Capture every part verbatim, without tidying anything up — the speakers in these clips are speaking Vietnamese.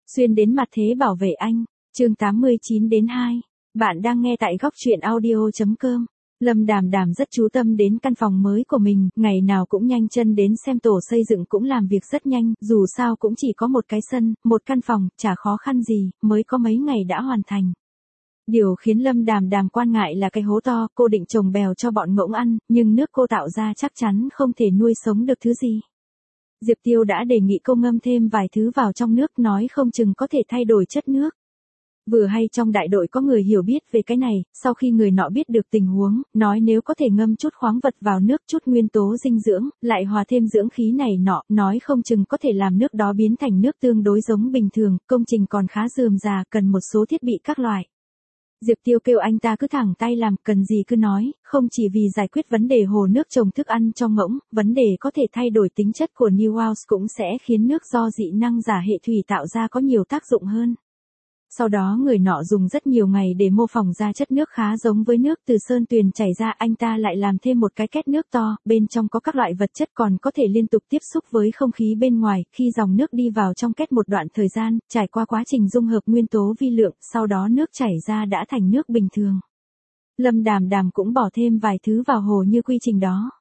Xuyên đến mặt thế bảo vệ anh, chương tám mươi chín đến hai. Bạn đang nghe tại góc truyện audio.com. Lâm Đàm Đàm rất chú tâm đến căn phòng mới của mình, ngày nào cũng nhanh chân đến xem tổ xây dựng cũng làm việc rất nhanh, dù sao cũng chỉ có một cái sân, một căn phòng, chả khó khăn gì, mới có mấy ngày đã hoàn thành. Điều khiến Lâm Đàm Đàm quan ngại là cái hố to, cô định trồng bèo cho bọn ngỗng ăn, nhưng nước cô tạo ra chắc chắn không thể nuôi sống được thứ gì. Diệp Tiêu đã đề nghị cô ngâm thêm vài thứ vào trong nước, nói không chừng có thể thay đổi chất nước. Vừa hay trong đại đội có người hiểu biết về cái này, sau khi người nọ biết được tình huống, nói nếu có thể ngâm chút khoáng vật vào nước, chút nguyên tố dinh dưỡng, lại hòa thêm dưỡng khí này nọ, nói không chừng có thể làm nước đó biến thành nước tương đối giống bình thường, công trình còn khá rườm rà, cần một số thiết bị các loại. Diệp Tiêu kêu anh ta cứ thẳng tay làm, cần gì cứ nói, không chỉ vì giải quyết vấn đề hồ nước trồng thức ăn cho ngỗng, vấn đề có thể thay đổi tính chất của New House cũng sẽ khiến nước do dị năng giả hệ thủy tạo ra có nhiều tác dụng hơn. Sau đó người nọ dùng rất nhiều ngày để mô phỏng ra chất nước khá giống với nước từ sơn tuyền chảy ra, anh ta lại làm thêm một cái két nước to, bên trong có các loại vật chất còn có thể liên tục tiếp xúc với không khí bên ngoài, khi dòng nước đi vào trong két một đoạn thời gian, trải qua quá trình dung hợp nguyên tố vi lượng, sau đó nước chảy ra đã thành nước bình thường. Lâm Đàm Đàm cũng bỏ thêm vài thứ vào hồ như quy trình đó.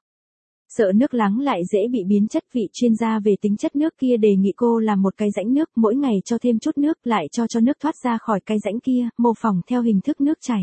Sợ nước lắng lại dễ bị biến chất, vị chuyên gia về tính chất nước kia đề nghị cô làm một cái rãnh nước, mỗi ngày cho thêm chút nước, lại cho cho nước thoát ra khỏi cái rãnh kia, mô phỏng theo hình thức nước chảy.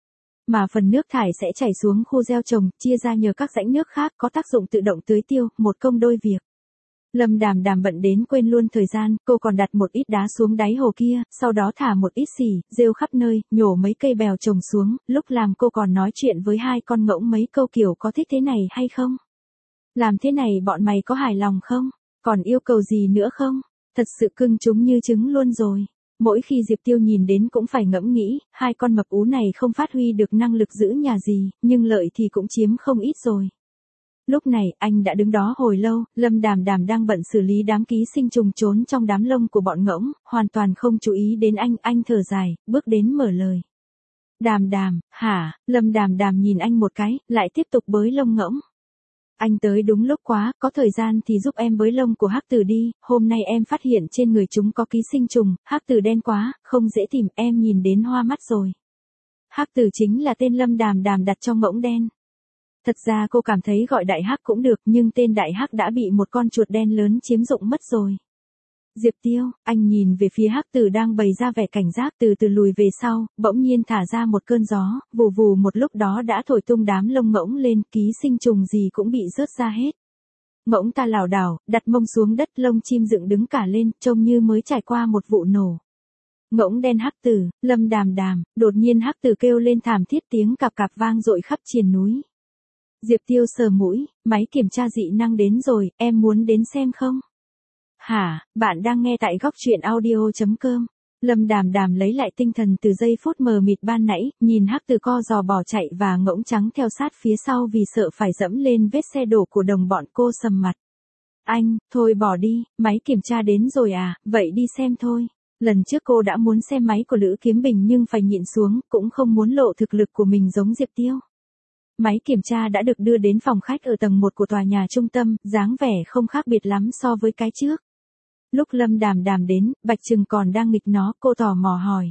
Mà phần nước thải sẽ chảy xuống khu gieo trồng, chia ra nhờ các rãnh nước khác, có tác dụng tự động tưới tiêu, một công đôi việc. Lâm Đàm Đàm bận đến quên luôn thời gian, cô còn đặt một ít đá xuống đáy hồ kia, sau đó thả một ít xỉ, rêu khắp nơi, nhổ mấy cây bèo trồng xuống, lúc làm cô còn nói chuyện với hai con ngỗng mấy câu kiểu có thích thế này hay không? Làm thế này bọn mày có hài lòng không? Còn yêu cầu gì nữa không? Thật sự cưng chúng như trứng luôn rồi. Mỗi khi Diệp Tiêu nhìn đến cũng phải ngẫm nghĩ, hai con mập ú này không phát huy được năng lực giữ nhà gì, nhưng lợi thì cũng chiếm không ít rồi. Lúc này, anh đã đứng đó hồi lâu, Lâm Đàm Đàm đang bận xử lý đám ký sinh trùng trốn trong đám lông của bọn ngỗng, hoàn toàn không chú ý đến anh, anh thở dài, bước đến mở lời. Đàm Đàm, hả? Lâm Đàm Đàm nhìn anh một cái, lại tiếp tục bới lông ngỗng. Anh tới đúng lúc quá, có thời gian thì giúp em bới lông của hắc tử đi, hôm nay em phát hiện trên người chúng có ký sinh trùng, hắc tử đen quá, không dễ tìm, em nhìn đến hoa mắt rồi. Hắc tử chính là tên Lâm Đàm Đàm đặt cho ngỗng đen. Thật ra cô cảm thấy gọi đại hắc cũng được, nhưng tên đại hắc đã bị một con chuột đen lớn chiếm dụng mất rồi. Diệp Tiêu, anh nhìn về phía hắc tử đang bày ra vẻ cảnh giác, từ từ lùi về sau, bỗng nhiên thả ra một cơn gió, vù vù một lúc đó đã thổi tung đám lông ngỗng lên, ký sinh trùng gì cũng bị rớt ra hết. Ngỗng ta lảo đảo, đặt mông xuống đất, lông chim dựng đứng cả lên, trông như mới trải qua một vụ nổ. Ngỗng đen hắc tử, Lâm Đàm Đàm, đột nhiên hắc tử kêu lên thảm thiết, tiếng cạp cạp vang dội khắp triền núi. Diệp Tiêu sờ mũi, máy kiểm tra dị năng đến rồi, em muốn đến xem không? Hả, bạn đang nghe tại góc truyện audio.com. Lâm Đàm Đàm lấy lại tinh thần từ giây phút mờ mịt ban nãy, nhìn hắc tử co giò bỏ chạy và ngỗng trắng theo sát phía sau vì sợ phải dẫm lên vết xe đổ của đồng bọn, cô sầm mặt. Anh, thôi bỏ đi, máy kiểm tra đến rồi à, vậy đi xem thôi. Lần trước cô đã muốn xem máy của Lữ Kiếm Bình nhưng phải nhịn xuống, cũng không muốn lộ thực lực của mình giống Diệp Tiêu. Máy kiểm tra đã được đưa đến phòng khách ở tầng một của tòa nhà trung tâm, dáng vẻ không khác biệt lắm so với cái trước. Lúc Lâm Đàm Đàm đến, Bạch Trừng còn đang nghịch nó, cô tò mò hỏi.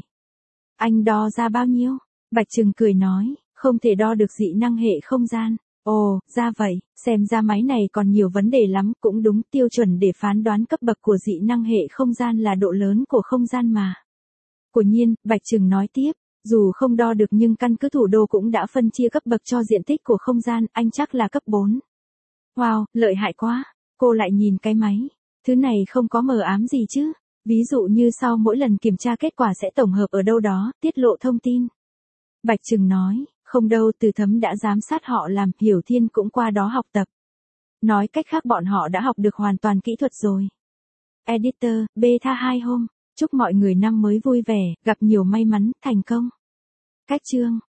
Anh đo ra bao nhiêu? Bạch Trừng cười nói, không thể đo được dị năng hệ không gian. Ồ, ra vậy, xem ra máy này còn nhiều vấn đề lắm, cũng đúng, tiêu chuẩn để phán đoán cấp bậc của dị năng hệ không gian là độ lớn của không gian mà. Quả nhiên, Bạch Trừng nói tiếp, dù không đo được nhưng căn cứ thủ đô cũng đã phân chia cấp bậc cho diện tích của không gian, anh chắc là cấp bốn. Wow, lợi hại quá, cô lại nhìn cái máy. Thứ này không có mờ ám gì chứ, ví dụ như sau mỗi lần kiểm tra kết quả sẽ tổng hợp ở đâu đó, tiết lộ thông tin. Bạch Trừng nói, không đâu, Từ Thấm đã giám sát họ làm, Hiểu Thiên cũng qua đó học tập. Nói cách khác bọn họ đã học được hoàn toàn kỹ thuật rồi. Editor, beta hai hôm, chúc mọi người năm mới vui vẻ, gặp nhiều may mắn, thành công. Cách chương.